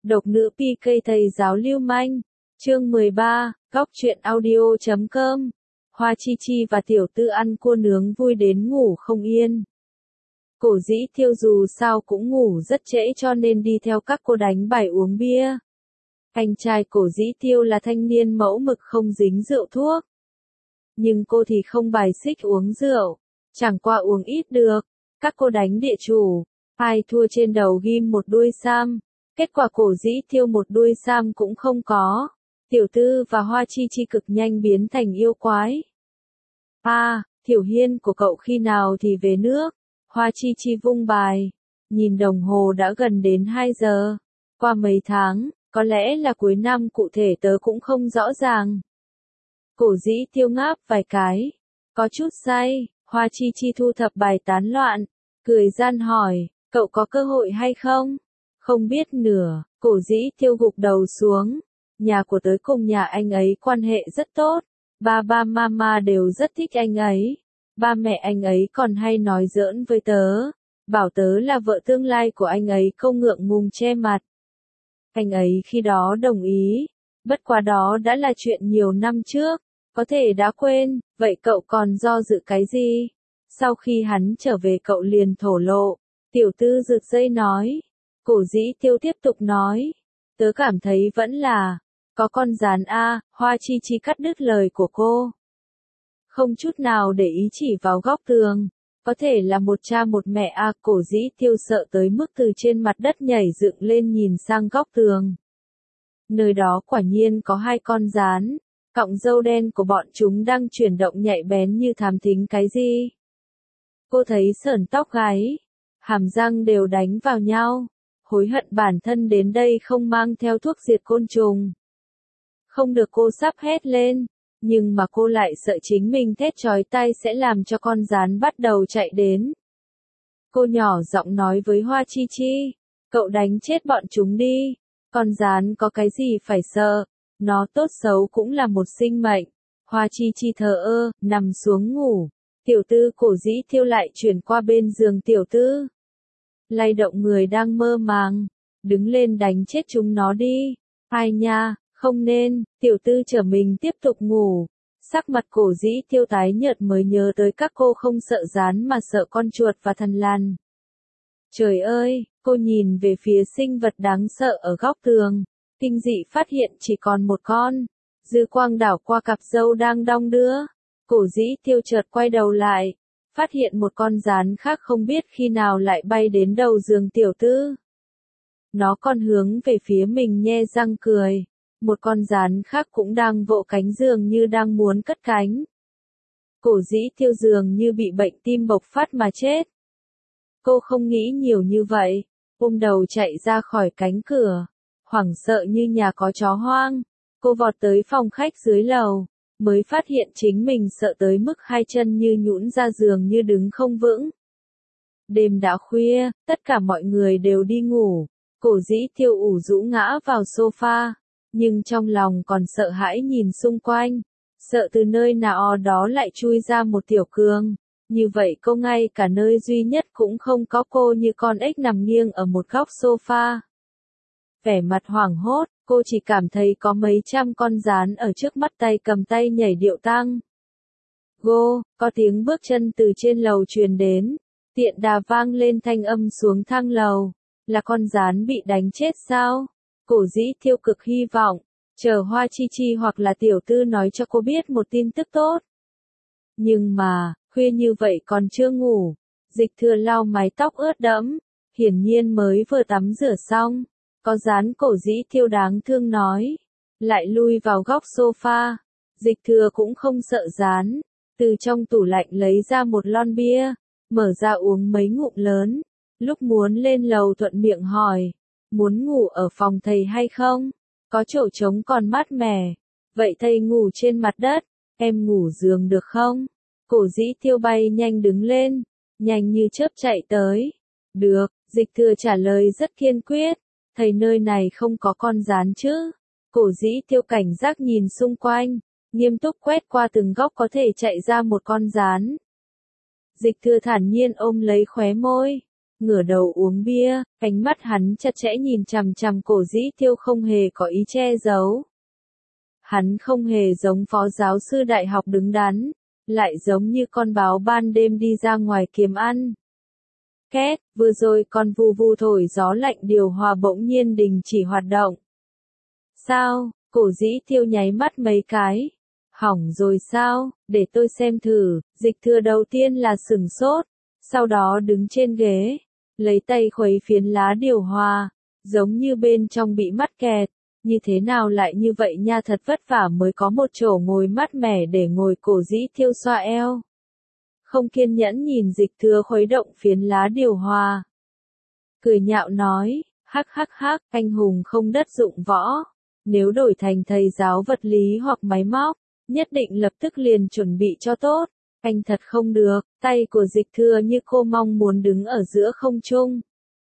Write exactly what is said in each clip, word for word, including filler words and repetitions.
Độc nữ pê ca thầy giáo lưu manh. Chương mười ba, góc truyện audio chấm com. Hoa Chi Chi và Tiểu Tư ăn cua nướng vui đến ngủ không yên. Cổ Dĩ Thiêu dù sao cũng ngủ rất trễ cho nên đi theo các cô đánh bài uống bia. Anh trai Cổ Dĩ Tiêu là thanh niên mẫu mực không dính rượu thuốc. Nhưng cô thì không bài xích uống rượu, chẳng qua uống ít được. Các cô đánh địa chủ, ai thua trên đầu ghim một đuôi sam. Kết quả Cổ Dĩ Thiêu một đuôi sam cũng không có. Tiểu Tư và Hoa Chi Chi cực nhanh biến thành yêu quái. À, Thiểu Hiên của cậu khi nào thì về nước? Hoa Chi Chi vung bài. Nhìn đồng hồ đã gần đến hai giờ. Qua mấy tháng, có lẽ là cuối năm cụ thể tớ cũng không rõ ràng. Cổ Dĩ Tiêu ngáp vài cái. Có chút say, Hoa Chi Chi thu thập bài tán loạn. Cười gian hỏi, cậu có cơ hội hay không? Không biết nửa, Cổ Dĩ Tiêu gục đầu xuống. Nhà của tớ cùng nhà anh ấy quan hệ rất tốt. Ba ba mama đều rất thích anh ấy. Ba mẹ anh ấy còn hay nói giỡn với tớ. Bảo tớ là vợ tương lai của anh ấy, không ngượng ngùng che mặt. Anh ấy khi đó đồng ý. Bất quá đó đã là chuyện nhiều năm trước. Có thể đã quên, vậy cậu còn do dự cái gì? Sau khi hắn trở về cậu liền thổ lộ. Tiểu Tư rực dây nói. Cổ Dĩ Tiêu tiếp tục nói. Tớ cảm thấy vẫn là, có con gián A. Hoa Chi Chi cắt đứt lời của cô. Không chút nào để ý chỉ vào góc tường. Có thể là một cha một mẹ A. Cổ Dĩ Tiêu sợ tới mức từ trên mặt đất nhảy dựng lên nhìn sang góc tường. Nơi đó quả nhiên có hai con gián. Cọng râu đen của bọn chúng đang chuyển động nhạy bén như thám thính cái gì. Cô thấy sởn tóc gáy. Hàm răng đều đánh vào nhau. Hối hận bản thân đến đây không mang theo thuốc diệt côn trùng. Không được, cô sắp hét lên. Nhưng mà cô lại sợ chính mình thét chói tai sẽ làm cho con gián bắt đầu chạy đến. Cô nhỏ giọng nói với Hoa Chi Chi. Cậu đánh chết bọn chúng đi. Con gián có cái gì phải sợ. Nó tốt xấu cũng là một sinh mệnh. Hoa Chi Chi thờ ơ, nằm xuống ngủ. Tiểu Tư Cổ Dĩ Thiêu lại chuyển qua bên giường Tiểu Tư. Lay động người đang mơ màng. Đứng lên đánh chết chúng nó đi. Ai nha, không nên. Tiểu Tư trở mình tiếp tục ngủ. Sắc mặt Cổ Dĩ Thiêu tái nhợt mới nhớ tới các cô không sợ gián mà sợ con chuột và thằn lằn. Trời ơi, cô nhìn về phía sinh vật đáng sợ ở góc tường. Kinh dị phát hiện chỉ còn một con. Dư quang đảo qua cặp râu đang đong đưa. Cổ Dĩ Thiêu chợt quay đầu lại. Phát hiện một con gián khác không biết khi nào lại bay đến đầu giường Tiểu Tư. Nó còn hướng về phía mình nhe răng cười. Một con gián khác cũng đang vỗ cánh dường như đang muốn cất cánh. Cổ Dĩ Thiêu dường như bị bệnh tim bộc phát mà chết. Cô không nghĩ nhiều như vậy. Ôm đầu chạy ra khỏi cánh cửa. Hoảng sợ như nhà có chó hoang. Cô vọt tới phòng khách dưới lầu. Mới phát hiện chính mình sợ tới mức hai chân như nhũn ra giường như đứng không vững. Đêm đã khuya, tất cả mọi người đều đi ngủ. Cổ Dĩ Thiêu ủ rũ ngã vào sofa. Nhưng trong lòng còn sợ hãi nhìn xung quanh. Sợ từ nơi nào đó lại chui ra một tiểu cường. Như vậy cô ngay cả nơi duy nhất cũng không có, cô như con ếch nằm nghiêng ở một góc sofa. Vẻ mặt hoảng hốt, cô chỉ cảm thấy có mấy trăm con gián ở trước mắt, tay cầm tay nhảy điệu tăng. Gô, có tiếng bước chân từ trên lầu truyền đến. Tiện đà vang lên thanh âm xuống thang lầu. Là con gián bị đánh chết sao? Cổ Dĩ Thiêu cực hy vọng. Chờ Hoa Chi Chi hoặc là Tiểu Tư nói cho cô biết một tin tức tốt. Nhưng mà, khuya như vậy còn chưa ngủ. Dịch Thừa lau mái tóc ướt đẫm. Hiển nhiên mới vừa tắm rửa xong. Có gián, Cổ Dĩ Thiêu đáng thương nói. Lại lui vào góc sofa. Dịch Thừa cũng không sợ gián. Từ trong tủ lạnh lấy ra một lon bia. Mở ra uống mấy ngụm lớn. Lúc muốn lên lầu thuận miệng hỏi. Muốn ngủ ở phòng thầy hay không? Có chỗ trống còn mát mẻ. Vậy thầy ngủ trên mặt đất. Em ngủ giường được không? Cổ Dĩ Thiêu bay nhanh đứng lên. Nhanh như chớp chạy tới. Được, Dịch Thừa trả lời rất kiên quyết. Thầy nơi này không có con gián chứ? Cổ Dĩ Thiêu cảnh giác nhìn xung quanh. Nghiêm túc quét qua từng góc có thể chạy ra một con gián. Dịch Thừa thản nhiên ôm lấy khóe môi. ngửa đầu uống bia, ánh mắt hắn chặt chẽ nhìn chằm chằm Cổ Dĩ Tiêu không hề có ý che giấu. Hắn không hề giống phó giáo sư đại học đứng đắn, lại giống như con báo ban đêm đi ra ngoài kiếm ăn. Két, vừa rồi còn vù vù thổi gió lạnh điều hòa bỗng nhiên đình chỉ hoạt động. Sao? Cổ Dĩ Tiêu nháy mắt mấy cái. Hỏng rồi sao? Để tôi xem thử. Dịch Thừa đầu tiên là sửng sốt, sau đó đứng trên ghế, lấy tay khuấy phiến lá điều hòa, giống như bên trong bị mắc kẹt. Như thế nào lại như vậy nha, thật vất vả mới có một chỗ ngồi mát mẻ để ngồi. Cổ Dĩ Tiêu xoa eo, không kiên nhẫn nhìn Dịch Thừa khuấy động phiến lá điều hòa. Cười nhạo nói, hắc hắc hắc, anh hùng không đất dụng võ. Nếu đổi thành thầy giáo vật lý hoặc máy móc, nhất định lập tức liền chuẩn bị cho tốt. Anh thật không được, tay của Dịch Thừa như cô mong muốn đứng ở giữa không trung.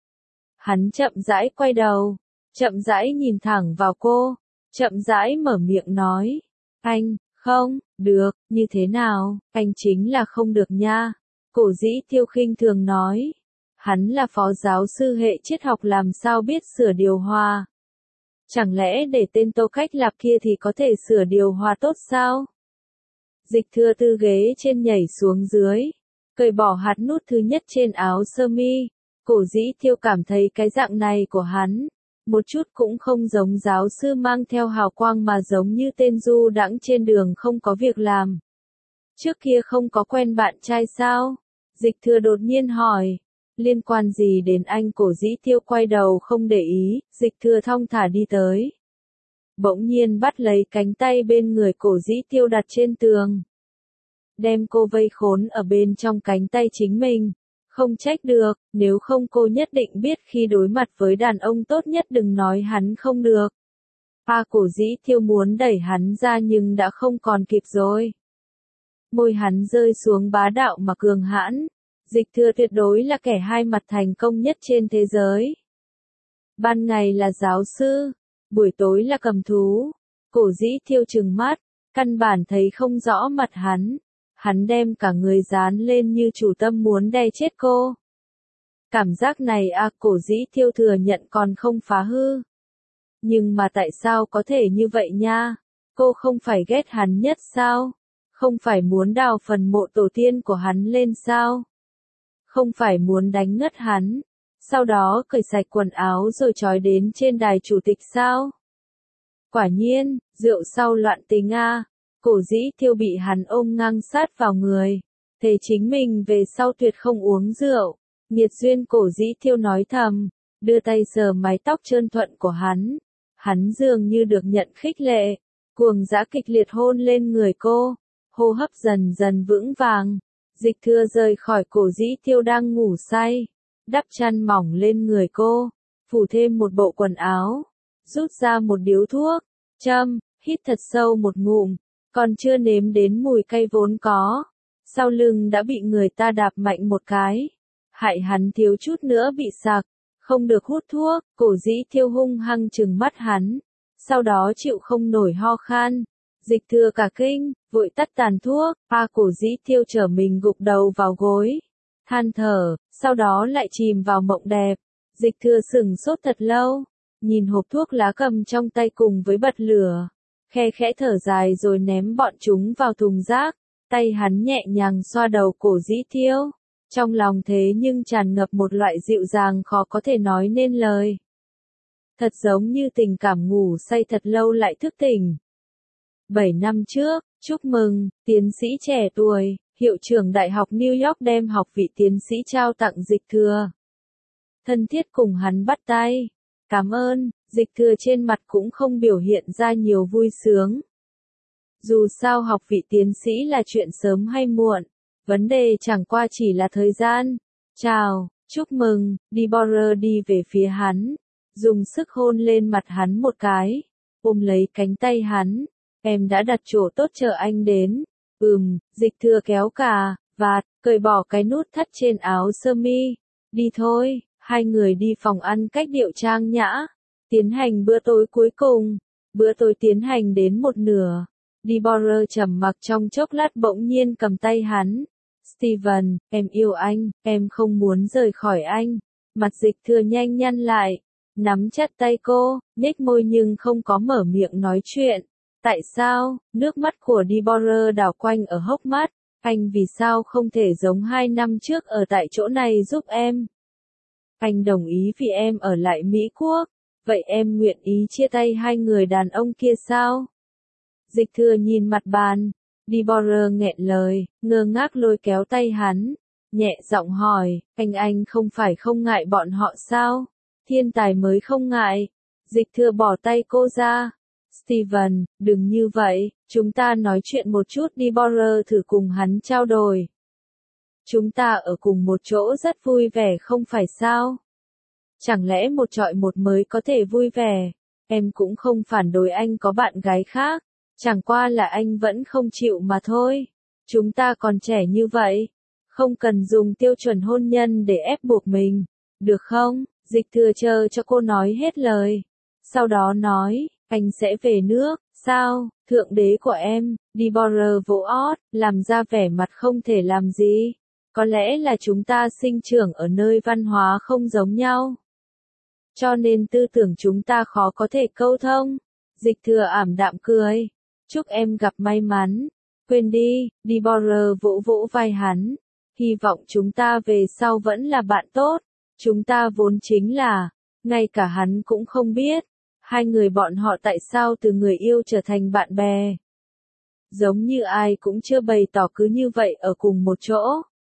Hắn chậm rãi quay đầu, chậm rãi nhìn thẳng vào cô, chậm rãi mở miệng nói, anh, không, được, như thế nào, anh chính là không được nha. Cổ Dĩ Tiêu khinh thường nói, hắn là phó giáo sư hệ triết học làm sao biết sửa điều hòa. Chẳng lẽ để tên Tô Cách Lạp kia thì có thể sửa điều hòa tốt sao? Dịch Thừa từ ghế trên nhảy xuống dưới, cởi bỏ hạt nút thứ nhất trên áo sơ mi. Cổ Dĩ Tiêu cảm thấy cái dạng này của hắn, một chút cũng không giống giáo sư mang theo hào quang mà giống như tên du đãng trên đường không có việc làm. Trước kia không có quen bạn trai sao? Dịch Thừa đột nhiên hỏi. Liên quan gì đến anh? Cổ Dĩ Tiêu quay đầu không để ý, Dịch Thừa thong thả đi tới. Bỗng nhiên bắt lấy cánh tay bên người Cổ Dĩ Tiêu đặt trên tường. Đem cô vây khốn ở bên trong cánh tay chính mình. Không trách được, nếu không cô nhất định biết khi đối mặt với đàn ông tốt nhất đừng nói hắn không được. A Cổ Dĩ Tiêu muốn đẩy hắn ra nhưng đã không còn kịp rồi. Môi hắn rơi xuống bá đạo mà cường hãn. Dịch Thừa tuyệt đối là kẻ hai mặt thành công nhất trên thế giới. Ban ngày là giáo sư, buổi tối là cầm thú. Cổ Dĩ Tiêu trừng mắt, căn bản thấy không rõ mặt hắn. Hắn đem cả người dán lên như chủ tâm muốn đè chết cô. Cảm giác này a Cổ Dĩ Tiêu thừa nhận còn không phá hư. Nhưng mà tại sao có thể như vậy nha? Cô không phải ghét hắn nhất sao? Không phải muốn đào phần mộ tổ tiên của hắn lên sao? Không phải muốn đánh ngất hắn, sau đó cởi sạch quần áo rồi trói đến trên đài chủ tịch sao? Quả nhiên, rượu sau loạn tình a. Cổ Dĩ Tiêu bị hắn ôm ngang sát vào người, thề chính mình về sau tuyệt không uống rượu. Nghiệt duyên, Cổ Dĩ Tiêu nói thầm, đưa tay sờ mái tóc trơn thuận của hắn. Hắn dường như được nhận khích lệ, cuồng dã kịch liệt hôn lên người cô, hô hấp dần dần vững vàng. Dịch Thừa rời khỏi Cổ Dĩ Tiêu đang ngủ say, đắp chăn mỏng lên người cô, phủ thêm một bộ quần áo, rút ra một điếu thuốc, châm, hít thật sâu một ngụm, còn chưa nếm đến mùi cay vốn có. Sau lưng đã bị người ta đạp mạnh một cái, hại hắn thiếu chút nữa bị sặc, không được hút thuốc. Cổ Dĩ Tiêu hung hăng trừng mắt hắn, sau đó chịu không nổi ho khan. Dịch Thừa cả kinh, vội tắt tàn thuốc. A Cổ Dĩ Tiêu trở mình gục đầu vào gối, than thở, sau đó lại chìm vào mộng đẹp. Dịch Thừa sững sốt thật lâu, nhìn hộp thuốc lá cầm trong tay cùng với bật lửa, khe khẽ thở dài rồi ném bọn chúng vào thùng rác. Tay hắn nhẹ nhàng xoa đầu Cổ Dĩ Tiêu, trong lòng thế nhưng tràn ngập một loại dịu dàng khó có thể nói nên lời. Thật giống như tình cảm ngủ say thật lâu lại thức tỉnh. Bảy năm trước, chúc mừng, tiến sĩ trẻ tuổi, hiệu trưởng Đại học New York đem học vị tiến sĩ trao tặng Dịch Thừa. Thân thiết cùng hắn bắt tay. Cảm ơn. Dịch Thừa trên mặt cũng không biểu hiện ra nhiều vui sướng. Dù sao học vị tiến sĩ là chuyện sớm hay muộn, vấn đề chẳng qua chỉ là thời gian. Chào, chúc mừng. Deborah đi về phía hắn, dùng sức hôn lên mặt hắn một cái, ôm lấy cánh tay hắn. Em đã đặt chỗ tốt chờ anh đến. Ừm. Dịch Thừa kéo cà vạt, cởi bỏ cái nút thắt trên áo sơ mi. Đi thôi. Hai người đi phòng ăn cách điệu trang nhã, tiến hành bữa tối cuối cùng. Bữa tối tiến hành đến một nửa, Deborah trầm mặc trong chốc lát bỗng nhiên cầm tay hắn, Steven, em yêu anh, em không muốn rời khỏi anh. Mặt Dịch Thừa nhanh nhăn lại, nắm chặt tay cô, nhếch môi nhưng không có mở miệng nói chuyện. Tại sao? Nước mắt của Deborah đảo quanh ở hốc mắt. Anh vì sao không thể giống hai năm trước ở tại chỗ này giúp em? Anh đồng ý vì em ở lại Mỹ Quốc. Vậy em nguyện ý chia tay hai người đàn ông kia sao? Dịch Thừa nhìn mặt bàn. Deborah nghẹn lời, ngơ ngác lôi kéo tay hắn. Nhẹ giọng hỏi, anh anh không phải không ngại bọn họ sao? Thiên tài mới không ngại. Dịch Thừa bỏ tay cô ra. Steven, đừng như vậy, chúng ta nói chuyện một chút. Deborah thử cùng hắn trao đổi. Chúng ta ở cùng một chỗ rất vui vẻ không phải sao? Chẳng lẽ một trọi một mới có thể vui vẻ? Em cũng không phản đối anh có bạn gái khác. Chẳng qua là anh vẫn không chịu mà thôi. Chúng ta còn trẻ như vậy. Không cần dùng tiêu chuẩn hôn nhân để ép buộc mình. Được không? Dịch Thừa chờ cho cô nói hết lời. Sau đó nói, anh sẽ về nước. Sao? Thượng đế của em. Deborah vỗ ót, làm ra vẻ mặt không thể làm gì. Có lẽ là chúng ta sinh trưởng ở nơi văn hóa không giống nhau. Cho nên tư tưởng chúng ta khó có thể câu thông. Dịch Thừa ảm đạm cười. Chúc em gặp may mắn. Quên đi, Deborah vỗ vỗ vai hắn. Hy vọng chúng ta về sau vẫn là bạn tốt. Chúng ta vốn chính là, ngay cả hắn cũng không biết. Hai người bọn họ tại sao từ người yêu trở thành bạn bè. Giống như ai cũng chưa bày tỏ cứ như vậy ở cùng một chỗ.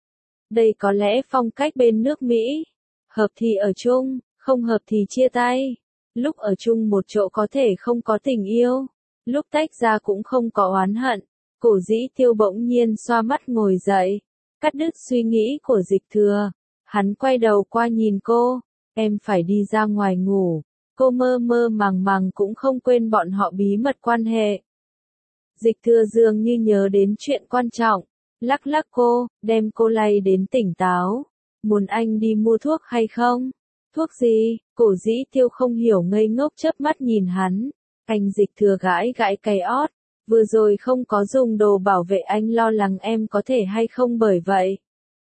Đây có lẽ phong cách bên nước Mỹ. Hợp thì ở chung, không hợp thì chia tay. Lúc ở chung một chỗ có thể không có tình yêu. Lúc tách ra cũng không có oán hận. Cổ Dĩ Tiêu bỗng nhiên xoa mắt ngồi dậy. Cắt đứt suy nghĩ của Dịch Thừa. Hắn quay đầu qua nhìn cô. Em phải đi ra ngoài ngủ. Cô mơ mơ màng màng cũng không quên bọn họ bí mật quan hệ. Dịch Thừa dường như nhớ đến chuyện quan trọng. Lắc lắc cô, đem cô lay đến tỉnh táo. Muốn anh đi mua thuốc hay không? Thuốc gì? Cổ Dĩ Tiêu không hiểu ngây ngốc chớp mắt nhìn hắn. Anh Dịch Thừa gãi gãi cái ót. Vừa rồi không có dùng đồ bảo vệ anh lo lắng em có thể hay không bởi vậy.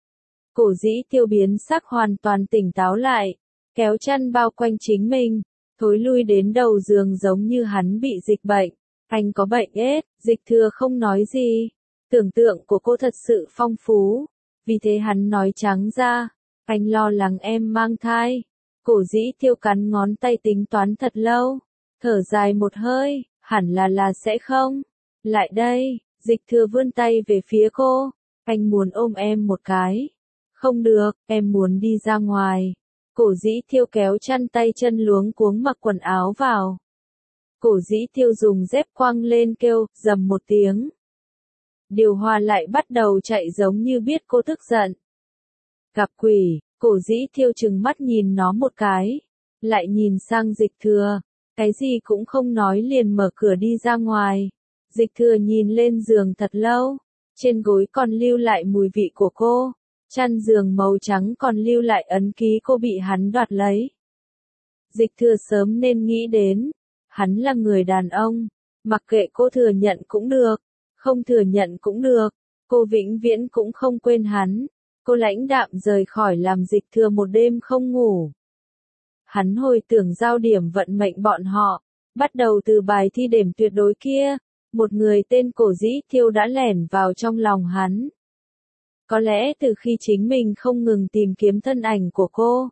Cổ Dĩ Tiêu biến sắc hoàn toàn tỉnh táo lại. Kéo chăn bao quanh chính mình. Thối lui đến đầu giường giống như hắn bị dịch bệnh. Anh có bệnh ết, Dịch Thừa không nói gì. Tưởng tượng của cô thật sự phong phú. Vì thế hắn nói trắng ra. Anh lo lắng em mang thai. Cổ Dĩ Tiêu cắn ngón tay tính toán thật lâu. Thở dài một hơi, hẳn là là sẽ không. Lại đây, Dịch Thừa vươn tay về phía cô. Anh muốn ôm em một cái. Không được, em muốn đi ra ngoài. Cổ Dĩ Tiêu kéo chăn tay chân luống cuống mặc quần áo vào. Cổ Dĩ Tiêu dùng dép quăng lên kêu, rầm một tiếng. Điều hòa lại bắt đầu chạy giống như biết cô tức giận. Gặp quỷ, Cổ Dĩ Tiêu trừng mắt nhìn nó một cái. Lại nhìn sang Dịch Thừa. Cái gì cũng không nói liền mở cửa đi ra ngoài. Dịch Thừa nhìn lên giường thật lâu. Trên gối còn lưu lại mùi vị của cô. Chăn giường màu trắng còn lưu lại ấn ký cô bị hắn đoạt lấy. Dịch Thừa sớm nên nghĩ đến. Hắn là người đàn ông. Mặc kệ cô thừa nhận cũng được. Không thừa nhận cũng được. Cô vĩnh viễn cũng không quên hắn. Cô lãnh đạm rời khỏi làm Dịch Thừa một đêm không ngủ. Hắn hồi tưởng giao điểm vận mệnh bọn họ. Bắt đầu từ bài thi đếm tuyệt đối kia. Một người tên Cổ Dĩ Tiêu đã lẻn vào trong lòng hắn. Có lẽ từ khi chính mình không ngừng tìm kiếm thân ảnh của cô.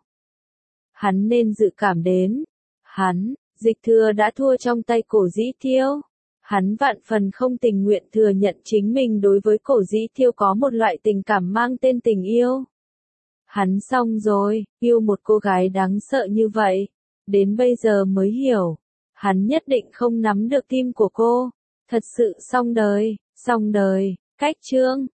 Hắn nên dự cảm đến. Hắn, Dịch Thừa đã thua trong tay Cổ Dĩ Tiêu. Hắn vạn phần không tình nguyện thừa nhận chính mình đối với Cổ Dĩ Tiêu có một loại tình cảm mang tên tình yêu. Hắn xong rồi, yêu một cô gái đáng sợ như vậy. Đến bây giờ mới hiểu. Hắn nhất định không nắm được tim của cô. Thật sự xong đời, xong đời. Cách chương